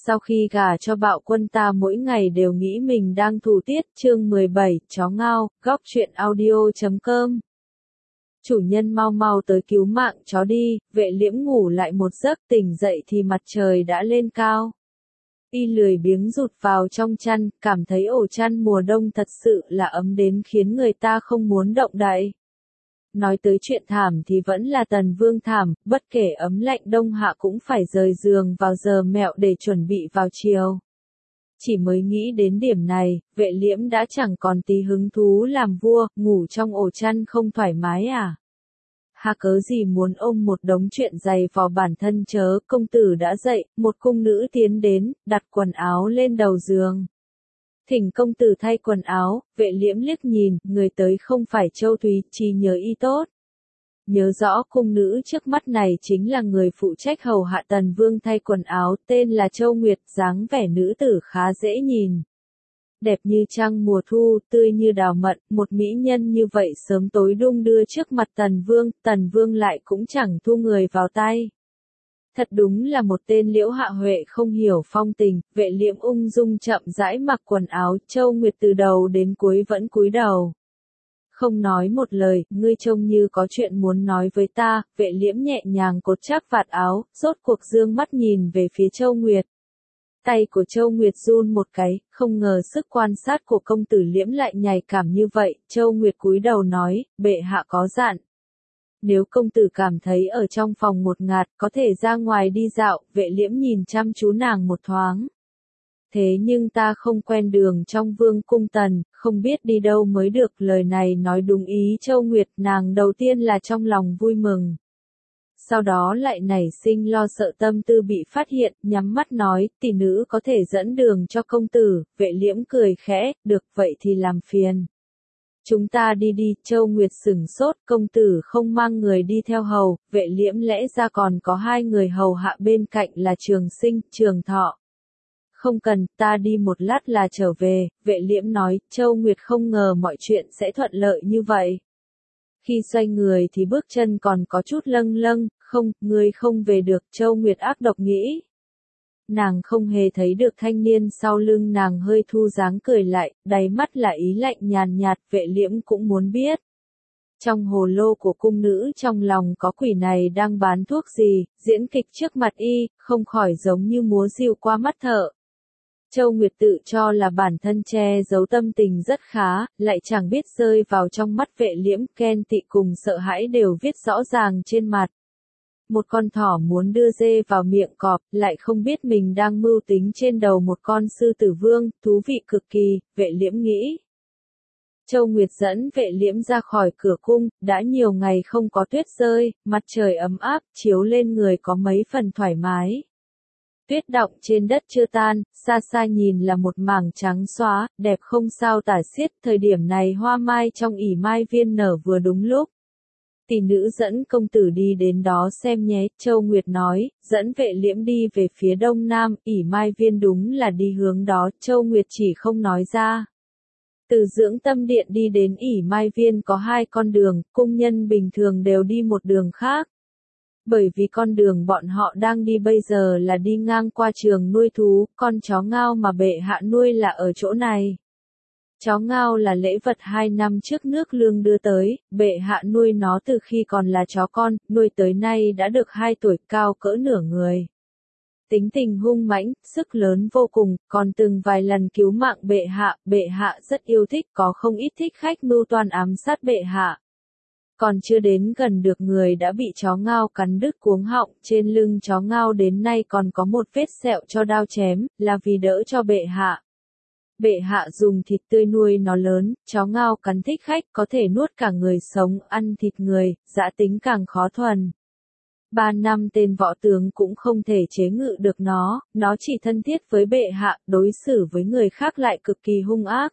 Sau khi gả cho Bạo Quân ta mỗi ngày đều nghĩ mình đang thủ tiết. Chương 17, chó ngao, góc truyện audio.com. Chủ nhân mau mau tới cứu mạng chó đi. Vệ Liễm ngủ lại một giấc, tỉnh dậy thì mặt trời đã lên cao. Y lười biếng rụt vào trong chăn, cảm thấy ổ chăn mùa đông thật sự là ấm đến khiến người ta không muốn động đậy. Nói tới chuyện thảm thì vẫn là Tần Vương thảm, bất kể ấm lạnh đông hạ cũng phải rời giường vào giờ mẹo để chuẩn bị vào chiều. Chỉ mới nghĩ đến điểm này, Vệ Liễm đã chẳng còn tí hứng thú làm vua, ngủ trong ổ chăn không thoải mái à? Hà cớ gì muốn ôm một đống chuyện dày vò bản thân chớ. Công tử đã dậy, một cung nữ tiến đến, đặt quần áo lên đầu giường. Thỉnh công tử thay quần áo. Vệ Liễm liếc nhìn, người tới không phải Châu Thúy, chỉ nhớ y tốt. Nhớ rõ cung nữ trước mắt này chính là người phụ trách hầu hạ Tần Vương thay quần áo, tên là Châu Nguyệt, dáng vẻ nữ tử khá dễ nhìn. Đẹp như trăng mùa thu, tươi như đào mận, một mỹ nhân như vậy sớm tối đung đưa trước mặt Tần Vương lại cũng chẳng thu người vào tay. Thật đúng là một tên Liễu Hạ Huệ không hiểu phong tình. Vệ Liễm ung dung chậm rãi mặc quần áo. Châu Nguyệt từ đầu đến cuối vẫn cúi đầu, không nói một lời. Ngươi trông như có chuyện muốn nói với ta. Vệ Liễm nhẹ nhàng cột chắc vạt áo, rốt cuộc dương mắt nhìn về phía Châu Nguyệt. Tay của Châu Nguyệt run một cái, không ngờ sức quan sát của công tử Liễm lại nhạy cảm như vậy. Châu Nguyệt cúi đầu nói, bệ hạ có dặn. Nếu công tử cảm thấy ở trong phòng một ngạt, có thể ra ngoài đi dạo. Vệ Liễm nhìn chăm chú nàng một thoáng. Thế nhưng ta không quen đường trong vương cung Tần, không biết đi đâu mới được. Lời này nói đúng ý Châu Nguyệt, nàng đầu tiên là trong lòng vui mừng. Sau đó lại nảy sinh lo sợ tâm tư bị phát hiện, nhắm mắt nói, tỷ nữ có thể dẫn đường cho công tử. Vệ Liễm cười khẽ, được vậy thì làm phiền. Chúng ta đi đi. Châu Nguyệt sửng sốt, công tử không mang người đi theo hầu. Vệ Liễm lẽ ra còn có hai người hầu hạ bên cạnh là Trường Sinh, Trường Thọ. Không cần, ta đi một lát là trở về. Vệ Liễm nói. Châu Nguyệt không ngờ mọi chuyện sẽ thuận lợi như vậy. Khi xoay người thì bước chân còn có chút lâng lâng. Không, ngươi không về được. Châu Nguyệt ác độc nghĩ. Nàng không hề thấy được thanh niên sau lưng nàng hơi thu dáng cười lại, đáy mắt là ý lạnh nhàn nhạt. Vệ Liễm cũng muốn biết. Trong hồ lô của cung nữ trong lòng có quỷ này đang bán thuốc gì. Diễn kịch trước mặt y, không khỏi giống như múa rìu qua mắt thợ. Châu Nguyệt tự cho là bản thân che giấu tâm tình rất khá, lại chẳng biết rơi vào trong mắt Vệ Liễm. Ghen tị cùng sợ hãi đều viết rõ ràng trên mặt. Một con thỏ muốn đưa dê vào miệng cọp, lại không biết mình đang mưu tính trên đầu một con sư tử vương, thú vị cực kỳ. Vệ Liễm nghĩ. Châu Nguyệt dẫn Vệ Liễm ra khỏi cửa cung, đã nhiều ngày không có tuyết rơi, mặt trời ấm áp, chiếu lên người có mấy phần thoải mái. Tuyết đọng trên đất chưa tan, xa xa nhìn là một mảng trắng xóa, đẹp không sao tả xiết. Thời điểm này hoa mai trong ỉ mai viên nở vừa đúng lúc. Tỷ nữ dẫn công tử đi đến đó xem nhé. Châu Nguyệt nói, dẫn Vệ Liễm đi về phía đông nam, ỉ mai viên đúng là đi hướng đó. Châu Nguyệt chỉ không nói ra. Từ dưỡng tâm điện đi đến ỉ mai viên có hai con đường, cung nhân bình thường đều đi một đường khác. Bởi vì con đường bọn họ đang đi bây giờ là đi ngang qua trường nuôi thú, con chó ngao mà bệ hạ nuôi là ở chỗ này. Chó ngao là lễ vật 2 năm trước nước Lương đưa tới, bệ hạ nuôi nó từ khi còn là chó con, nuôi tới nay đã được 2 tuổi, cao cỡ nửa người. Tính tình hung mãnh, sức lớn vô cùng, còn từng vài lần cứu mạng bệ hạ rất yêu thích, có không ít thích khách mưu toan ám sát bệ hạ. Còn chưa đến gần được người đã bị chó ngao cắn đứt cuống họng, trên lưng chó ngao đến nay còn có một vết sẹo cho đao chém, là vì đỡ cho bệ hạ. Bệ hạ dùng thịt tươi nuôi nó lớn, chó ngao cắn thích khách có thể nuốt cả người sống, ăn thịt người, dã tính càng khó thuần. 3 năm tên võ tướng cũng không thể chế ngự được nó chỉ thân thiết với bệ hạ, đối xử với người khác lại cực kỳ hung ác.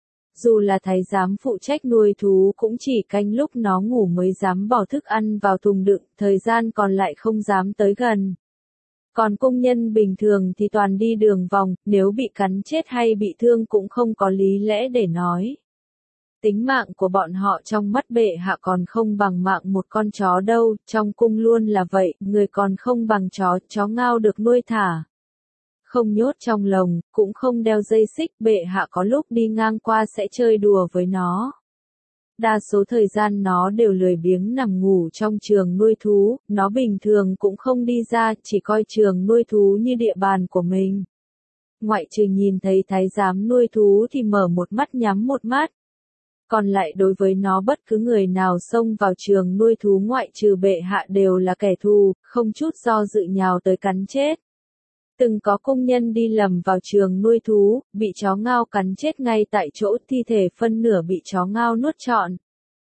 Dù là thái giám phụ trách nuôi thú cũng chỉ canh lúc nó ngủ mới dám bỏ thức ăn vào thùng đựng, thời gian còn lại không dám tới gần. Còn công nhân bình thường thì toàn đi đường vòng, nếu bị cắn chết hay bị thương cũng không có lý lẽ để nói. Tính mạng của bọn họ trong mắt bệ hạ còn không bằng mạng một con chó đâu, trong cung luôn là vậy, người còn không bằng chó ngao được nuôi thả. Không nhốt trong lồng, cũng không đeo dây xích, bệ hạ có lúc đi ngang qua sẽ chơi đùa với nó. Đa số thời gian nó đều lười biếng nằm ngủ trong trường nuôi thú, nó bình thường cũng không đi ra, chỉ coi trường nuôi thú như địa bàn của mình. Ngoại trừ nhìn thấy thái giám nuôi thú thì mở một mắt nhắm một mắt. Còn lại đối với nó bất cứ người nào xông vào trường nuôi thú ngoại trừ bệ hạ đều là kẻ thù, không chút do dự nhào tới cắn chết. Từng có công nhân đi lầm vào trường nuôi thú, bị chó ngao cắn chết ngay tại chỗ, thi thể phân nửa bị chó ngao nuốt trọn.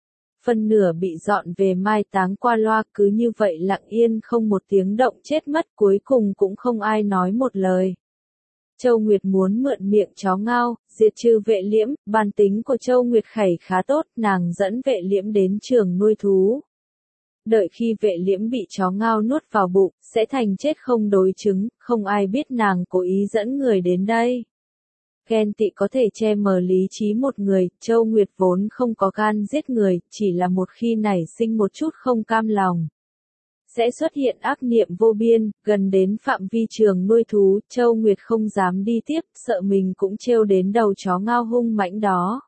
Phân nửa bị dọn về mai táng qua loa, cứ như vậy lặng yên không một tiếng động chết mất, cuối cùng cũng không ai nói một lời. Châu Nguyệt muốn mượn miệng chó ngao, diệt trừ Vệ Liễm, bản tính của Châu Nguyệt Khẩy khá tốt, nàng dẫn Vệ Liễm đến trường nuôi thú. Đợi khi Vệ Liễm bị chó ngao nuốt vào bụng, sẽ thành chết không đối chứng, không ai biết nàng cố ý dẫn người đến đây. Ghen tị có thể che mờ lý trí một người, Châu Nguyệt vốn không có gan giết người, chỉ là một khi nảy sinh một chút không cam lòng. Sẽ xuất hiện ác niệm vô biên, gần đến phạm vi trường nuôi thú, Châu Nguyệt không dám đi tiếp, sợ mình cũng trêu đến đầu chó ngao hung mãnh đó.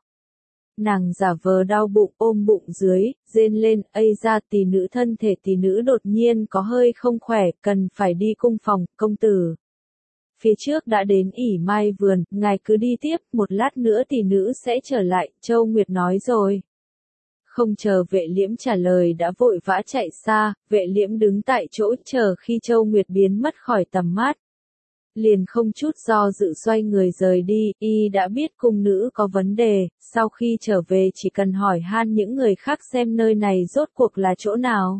Nàng giả vờ đau bụng, ôm bụng dưới, rên lên, ây ra tỷ nữ, thân thể tỷ nữ đột nhiên có hơi không khỏe, cần phải đi cung phòng, công tử. Phía trước đã đến ỉ mai vườn, ngài cứ đi tiếp, một lát nữa tỷ nữ sẽ trở lại, Châu Nguyệt nói rồi. Không chờ Vệ Liễm trả lời đã vội vã chạy xa, Vệ Liễm đứng tại chỗ chờ khi Châu Nguyệt biến mất khỏi tầm mắt. Liền không chút do dự xoay người rời đi, y đã biết cung nữ có vấn đề, sau khi trở về chỉ cần hỏi han những người khác xem nơi này rốt cuộc là chỗ nào.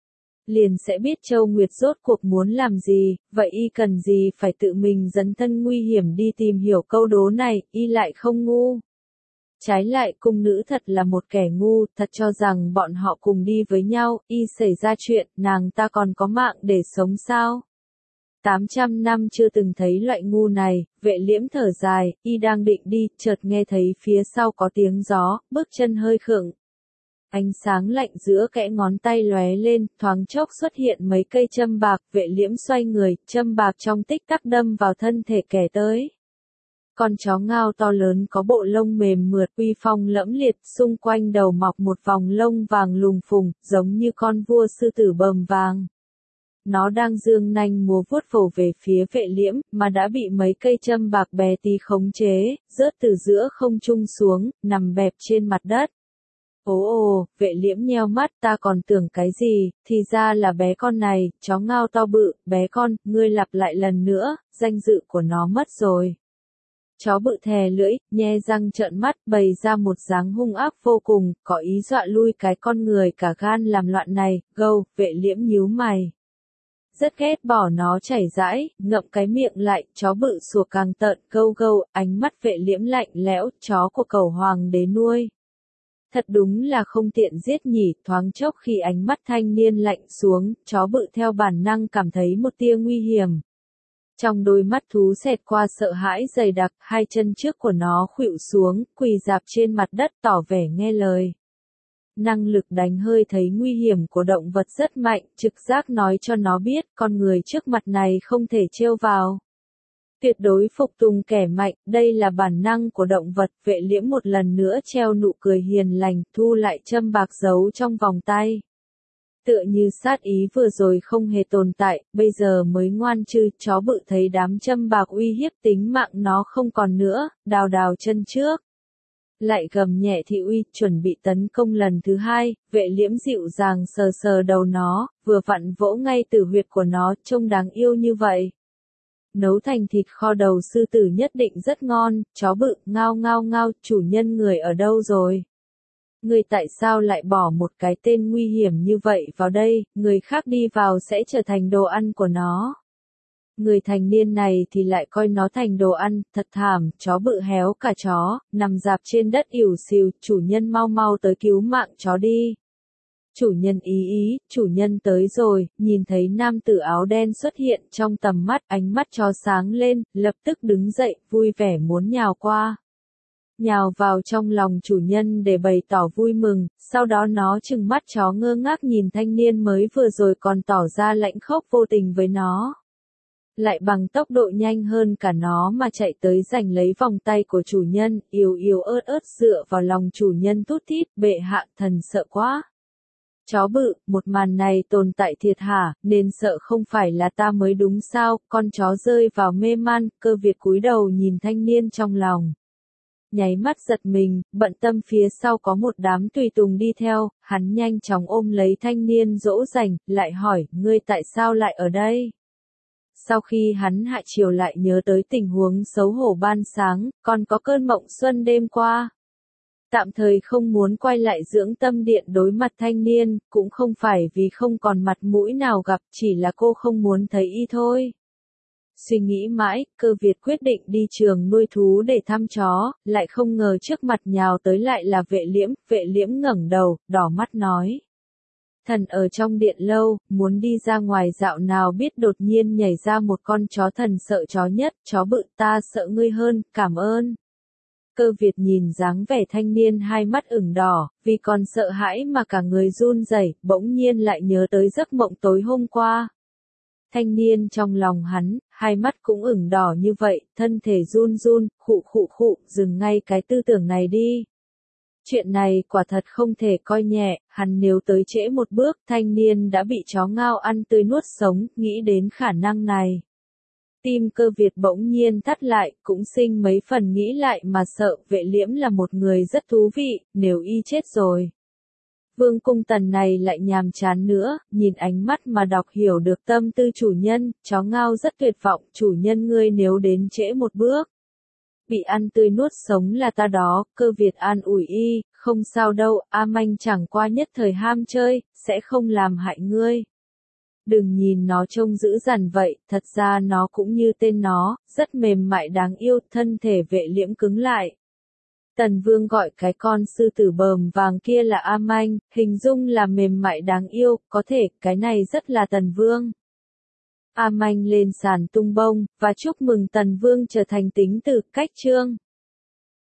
Liền sẽ biết Châu Nguyệt rốt cuộc muốn làm gì, vậy y cần gì phải tự mình dấn thân nguy hiểm đi tìm hiểu câu đố này, y lại không ngu. Trái lại cung nữ thật là một kẻ ngu, thật cho rằng bọn họ cùng đi với nhau, y xảy ra chuyện, nàng ta còn có mạng để sống sao? 800 năm chưa từng thấy loại ngu này, Vệ Liễm thở dài, y đang định đi, chợt nghe thấy phía sau có tiếng gió, bước chân hơi khựng. Ánh sáng lạnh giữa kẽ ngón tay lóe lên, thoáng chốc xuất hiện mấy cây châm bạc, Vệ Liễm xoay người, châm bạc trong tích tắc đâm vào thân thể kẻ tới. Con chó ngao to lớn có bộ lông mềm mượt, uy phong lẫm liệt, xung quanh đầu mọc một vòng lông vàng lùng phùng, giống như con vua sư tử bờm vàng. Nó đang giương nanh múa vuốt vồ về phía Vệ Liễm, mà đã bị mấy cây châm bạc bé tí khống chế, rớt từ giữa không trung xuống, nằm bẹp trên mặt đất. Ồ, Vệ Liễm nheo mắt, ta còn tưởng cái gì, thì ra là bé con này, chó ngao to bự, bé con, ngươi lặp lại lần nữa, danh dự của nó mất rồi. Chó bự thè lưỡi, nhe răng trợn mắt, bày ra một dáng hung ác vô cùng, có ý dọa lui cái con người cả gan làm loạn này, gâu, Vệ Liễm nhíu mày. Rất ghét bỏ nó chảy rãi, ngậm cái miệng lại, chó bự sủa càng tợn, gâu gâu, ánh mắt Vệ Liễm lạnh lẽo, chó của cẩu hoàng đế nuôi. Thật đúng là không tiện giết nhỉ, thoáng chốc khi ánh mắt thanh niên lạnh xuống, chó bự theo bản năng cảm thấy một tia nguy hiểm. Trong đôi mắt thú xẹt qua sợ hãi dày đặc, hai chân trước của nó khuỵu xuống, quỳ rạp trên mặt đất tỏ vẻ nghe lời. Năng lực đánh hơi thấy nguy hiểm của động vật rất mạnh, trực giác nói cho nó biết con người trước mặt này không thể trêu vào. Tuyệt đối phục tùng kẻ mạnh, đây là bản năng của động vật. Vệ Liễm một lần nữa treo nụ cười hiền lành, thu lại châm bạc giấu trong vòng tay. Tựa như sát ý vừa rồi không hề tồn tại, bây giờ mới ngoan chư, chó bự thấy đám châm bạc uy hiếp tính mạng nó không còn nữa, đào đào chân trước. Lại gầm nhẹ thị uy, chuẩn bị tấn công lần thứ hai, Vệ Liễm dịu dàng sờ sờ đầu nó, vừa vặn vỗ ngay tử huyệt của nó, trông đáng yêu như vậy. Nấu thành thịt kho đầu sư tử nhất định rất ngon, chó bự, ngao ngao ngao, chủ nhân người ở đâu rồi? Người tại sao lại bỏ một cái tên nguy hiểm như vậy vào đây, người khác đi vào sẽ trở thành đồ ăn của nó. Người thành niên này thì lại coi nó thành đồ ăn, thật thảm, chó bự héo cả chó, nằm rạp trên đất ỉu xìu, chủ nhân mau mau tới cứu mạng chó đi. Chủ nhân ý, chủ nhân tới rồi, nhìn thấy nam tử áo đen xuất hiện trong tầm mắt, ánh mắt chó sáng lên, lập tức đứng dậy, vui vẻ muốn nhào qua. Nhào vào trong lòng chủ nhân để bày tỏ vui mừng, sau đó nó trừng mắt chó ngơ ngác nhìn thanh niên mới vừa rồi còn tỏ ra lãnh khốc vô tình với nó. lại bằng tốc độ nhanh hơn cả nó mà chạy tới giành lấy vòng tay của chủ nhân, yếu yếu ớt ớt dựa vào lòng chủ nhân thút thít, bệ hạ thần sợ quá. Chó bự, một màn này tồn tại thiệt hả, nên sợ không phải là ta mới đúng sao, con chó rơi vào mê man, Cơ Việt cúi đầu nhìn thanh niên trong lòng. Nháy mắt giật mình, bận tâm phía sau có một đám tùy tùng đi theo, hắn nhanh chóng ôm lấy thanh niên dỗ dành, lại hỏi, ngươi tại sao lại ở đây? Sau khi hắn hạ chiều lại nhớ tới tình huống xấu hổ ban sáng, còn có cơn mộng xuân đêm qua. Tạm thời không muốn quay lại dưỡng tâm điện đối mặt thanh niên, cũng không phải vì không còn mặt mũi nào gặp, chỉ là cô không muốn thấy y thôi. Suy nghĩ mãi, Cơ Việt quyết định đi trường nuôi thú để thăm chó, lại không ngờ trước mặt nhào tới lại là Vệ Liễm ngẩng đầu, đỏ mắt nói. Thần ở trong điện lâu, muốn đi ra ngoài dạo nào biết đột nhiên nhảy ra một con chó, thần sợ chó nhất, chó bự, ta sợ ngươi hơn, cảm ơn. Cơ Việt nhìn dáng vẻ thanh niên hai mắt ửng đỏ, vì còn sợ hãi mà cả người run rẩy, bỗng nhiên lại nhớ tới giấc mộng tối hôm qua. Thanh niên trong lòng hắn, hai mắt cũng ửng đỏ như vậy, thân thể run run, khụ, dừng ngay cái tư tưởng này đi. Chuyện này quả thật không thể coi nhẹ, hắn nếu tới trễ một bước, thanh niên đã bị chó ngao ăn tươi nuốt sống, nghĩ đến khả năng này. Tim Cơ Việt bỗng nhiên thắt lại, cũng sinh mấy phần nghĩ lại mà sợ, Vệ Liễm là một người rất thú vị, nếu y chết rồi. Vương Cung Tần này lại nhàm chán nữa, nhìn ánh mắt mà đọc hiểu được tâm tư chủ nhân, chó ngao rất tuyệt vọng, chủ nhân ngươi nếu đến trễ một bước. Bị ăn tươi nuốt sống là ta đó, Cơ Việt an ủi y, không sao đâu, A Manh chẳng qua nhất thời ham chơi, sẽ không làm hại ngươi. Đừng nhìn nó trông dữ dằn vậy, thật ra nó cũng như tên nó, rất mềm mại đáng yêu, thân thể Vệ Liễm cứng lại. Tần Vương gọi cái con sư tử bờm vàng kia là A Manh, hình dung là mềm mại đáng yêu, có thể, cái này rất là Tần Vương. A Manh lên sàn tung bông, và chúc mừng Tần Vương trở thành tính tử, cách chương.